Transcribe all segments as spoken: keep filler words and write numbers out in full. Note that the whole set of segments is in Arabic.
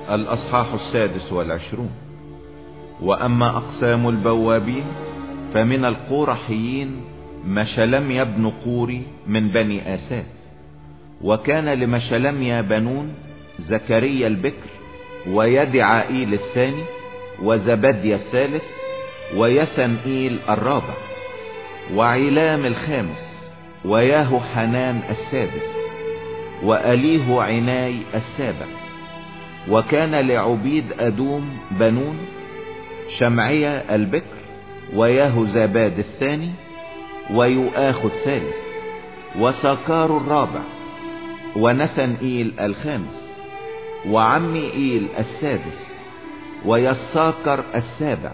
الأصحاح السادس والعشرون. وأما أقسام البوابين فمن القورحيين مشلميا بن قوري من بني آساف. وكان لمشلميا بنون: زكريا البكر، ويدعائيل الثاني، وزبديا الثالث، ويثنئيل الرابع، وعلام الخامس، وياهو حنان السادس، وأليه عناي السابع. وكان لعبيد أدوم بنون: شمعيا البكر، ويهوزاباد الثاني، ويؤاخ الثالث، وساكار الرابع، ونثنئيل الخامس، وعميئيل السادس، ويساكر السابع،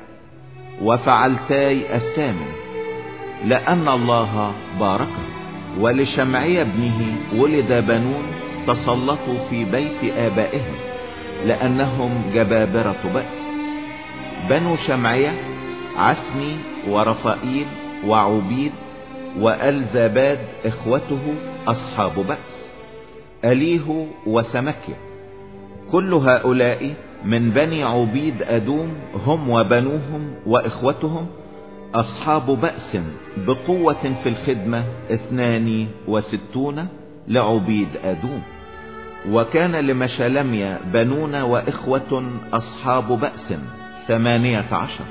وفعلتاي الثامن، لأن الله باركه. ولشمعيا ابنه ولد بنون تسلطوا في بيت آبائهم، لأنهم جبابرة بأس. بنو شمعيا: عثمي، ورفائيل، وعبيد، وألزاباد إخوته أصحاب بأس، أليه وسمكيا. كل هؤلاء من بني عبيد أدوم، هم وبنوهم وإخوتهم أصحاب بأس بقوة في الخدمة، اثنان وستون لعبيد أدوم. وكان لمشلميا بنون وإخوة أصحاب بأس ثمانية عشر.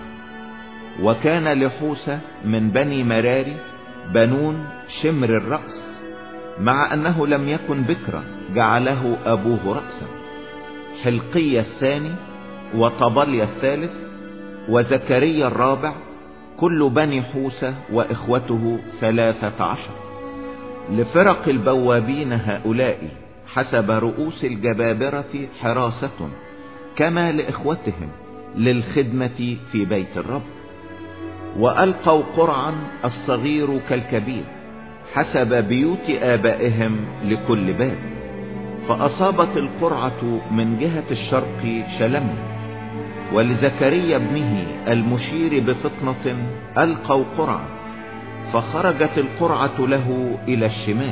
وكان لحوسة من بني مراري بنون شمر الرأس، مع أنه لم يكن بكرا جعله أبوه رأسا، حلقية الثاني، وطبليا الثالث، وزكريا الرابع. كل بني حوسة وإخوته ثلاثة عشر. لفرق البوابين هؤلاء حسب رؤوس الجبابرة حراسة كما لإخوتهم للخدمة في بيت الرب. وألقوا قرعا الصغير كالكبير حسب بيوت آبائهم لكل باب. فأصابت القرعة من جهة الشرق شلميا، ولزكريا ابنه المشير بفطنة ألقوا قرعا، فخرجت القرعة له إلى الشمال.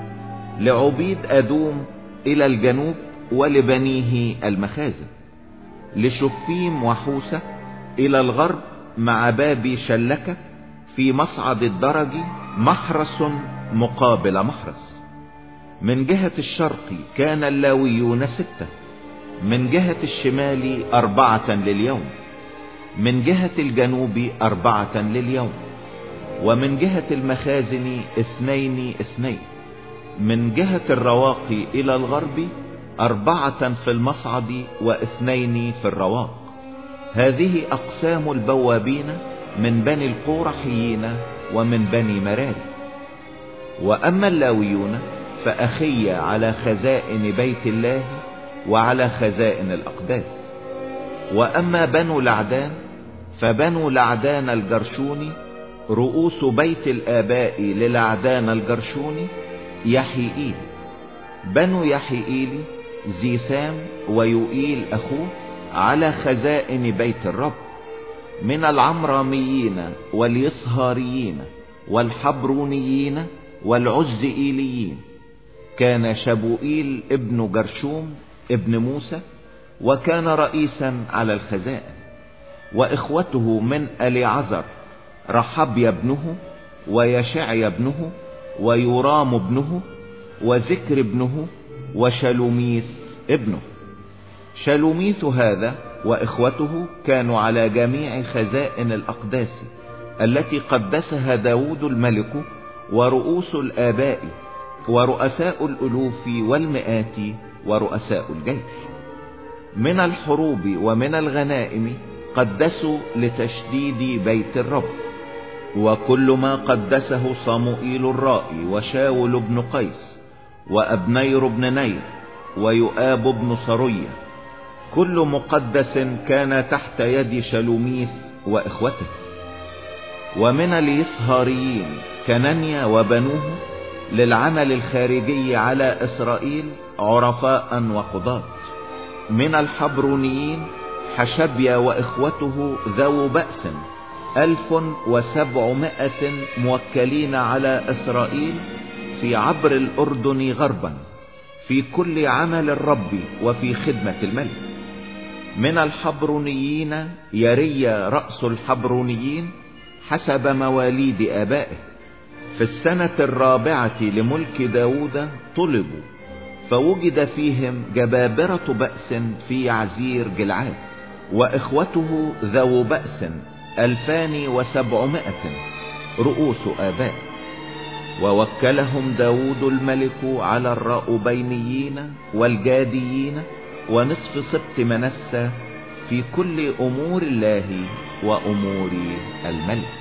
لعبيد أدوم إلى الجنوب، ولبنيه المخازن. لشفيم وحوسة إلى الغرب مع باب شلكة في مصعد الدرج، محرس مقابل محرس. من جهة الشرق كان اللاويون ستة، من جهة الشمال أربعة لليوم، من جهة الجنوب أربعة لليوم، ومن جهة المخازن اثنين اثنين. من جهة الرواق إلى الغرب أربعة في المصعد واثنين في الرواق. هذه أقسام البوابين من بني القورحيين ومن بني مراري. وأما اللاويون فأخي على خزائن بيت الله وعلى خزائن الأقداس. وأما بنو لعدان فبنو لعدان الجرشوني رؤوس بيت الآباء للعدان الجرشوني يحيئيل. بنو يحيئيل زيثام ويوئيل أخوه على خزائن بيت الرب. من العمراميين واليصهاريين والحبرونيين والعزئيليين كان شبوئيل ابن جرشوم ابن موسى، وكان رئيسا على الخزائن. وإخوته من أليعزر: رحبيا ابنه، ويشعيا ابنه، ويورام ابنه، وذكر ابنه، وشلوميث ابنه. شلوميث هذا وإخوته كانوا على جميع خزائن الأقداس التي قدسها داود الملك، ورؤوس الآباء، ورؤساء الألوف والمئات، ورؤساء الجيش. من الحروب ومن الغنائم قدسوا لتشديد بيت الرب. وكل ما قدسه صموئيل الرائي، وشاول بن قيس، وأبنير بن نير، ويؤاب بن صرية، كل مقدس كان تحت يد شلوميث وإخوته. ومن اليصهاريين كنانيا وبنوه للعمل الخارجي على إسرائيل عرفاء وقضاة. من الحبرونيين حشبيا وإخوته ذو بأس ألف وسبعمائة موكلين على إسرائيل في عبر الأردن غربا، في كل عمل الرب وفي خدمة الملك. من الحبرونيين يريا رأس الحبرونيين حسب مواليد آبائه. في السنة الرابعة لملك داود طلبوا، فوجد فيهم جبابرة بأس في يعزير جلعاد، وإخوته ذو بأس ألفان وسبعمائة رؤوس آباء. ووكلهم داود الملك على الرأوبينيين والجاديين ونصف سبط منسى في كل أمور الله وأمور الملك.